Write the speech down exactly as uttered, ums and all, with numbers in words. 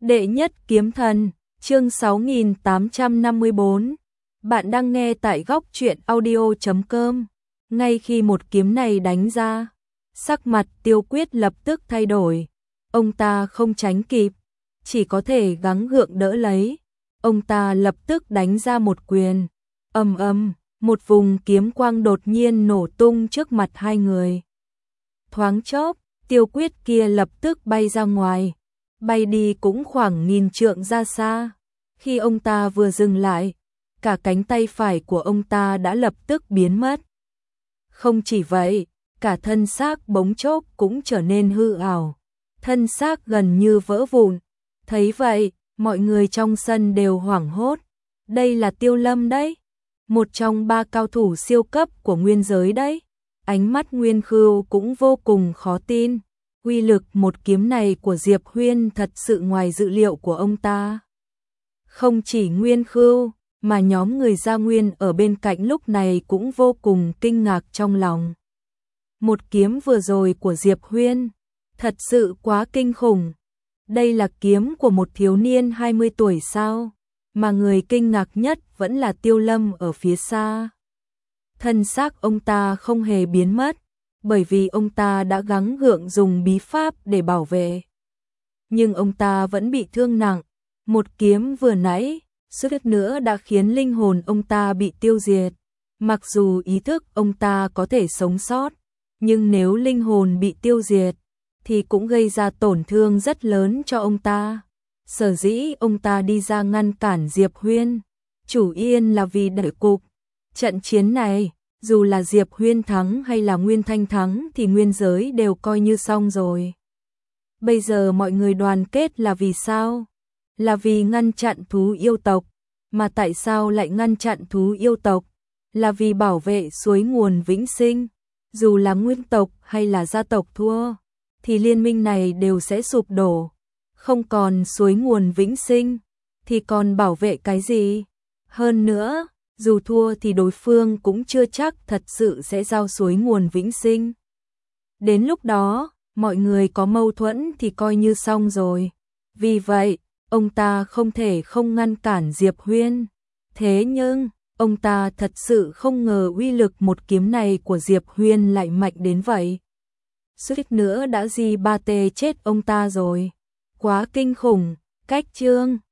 Đệ nhất kiếm thần, chương sáu nghìn tám trăm năm mươi bốn. Bạn đang nghe tại góc truyện audio chấm com. Ngay khi một kiếm này đánh ra, sắc mặt Tiêu Quyết lập tức thay đổi. Ông ta không tránh kịp, chỉ có thể gắng gượng đỡ lấy. Ông ta lập tức đánh ra một quyền. Ầm ầm, một vùng kiếm quang đột nhiên nổ tung trước mặt hai người. Thoáng chốc, Tiêu Quyết kia lập tức bay ra ngoài. Bay đi cũng khoảng nghìn trượng ra xa. Khi ông ta vừa dừng lại, cả cánh tay phải của ông ta đã lập tức biến mất. Không chỉ vậy, cả thân xác bỗng chốc cũng trở nên hư ảo. Thân xác gần như vỡ vụn. Thấy vậy, mọi người trong sân đều hoảng hốt. Đây là Tiêu Lâm đấy. Một trong ba cao thủ siêu cấp của nguyên giới đấy. Ánh mắt Nguyên Khưu cũng vô cùng khó tin. Uy lực một kiếm này của Diệp Huyên thật sự ngoài dự liệu của ông ta. Không chỉ Nguyên Khưu, mà nhóm người Gia Nguyên ở bên cạnh lúc này cũng vô cùng kinh ngạc trong lòng. Một kiếm vừa rồi của Diệp Huyên, thật sự quá kinh khủng. Đây là kiếm của một thiếu niên hai mươi tuổi sao? Mà người kinh ngạc nhất vẫn là Tiêu Lâm ở phía xa. Thân xác ông ta không hề biến mất, bởi vì ông ta đã gắng gượng dùng bí pháp để bảo vệ. Nhưng ông ta vẫn bị thương nặng. Một kiếm vừa nãy, suýt nữa đã khiến linh hồn ông ta bị tiêu diệt. Mặc dù ý thức ông ta có thể sống sót, nhưng nếu linh hồn bị tiêu diệt, thì cũng gây ra tổn thương rất lớn cho ông ta. Sở dĩ ông ta đi ra ngăn cản Diệp Huyên, chủ yên là vì đợi cục. Trận chiến này, dù là Diệp Huyên thắng hay là Nguyên Thanh thắng thì nguyên giới đều coi như xong rồi. Bây giờ mọi người đoàn kết là vì sao? Là vì ngăn chặn thú yêu tộc. Mà tại sao lại ngăn chặn thú yêu tộc? Là vì bảo vệ suối nguồn vĩnh sinh. Dù là nguyên tộc hay là gia tộc thua, thì liên minh này đều sẽ sụp đổ. Không còn suối nguồn vĩnh sinh, thì còn bảo vệ cái gì? Hơn nữa, dù thua thì đối phương cũng chưa chắc thật sự sẽ giao suối nguồn vĩnh sinh. Đến lúc đó, mọi người có mâu thuẫn thì coi như xong rồi. Vì vậy, ông ta không thể không ngăn cản Diệp Huyên. Thế nhưng, ông ta thật sự không ngờ uy lực một kiếm này của Diệp Huyên lại mạnh đến vậy. Suýt nữa đã di ba tê chết ông ta rồi. Quá kinh khủng, cách chương.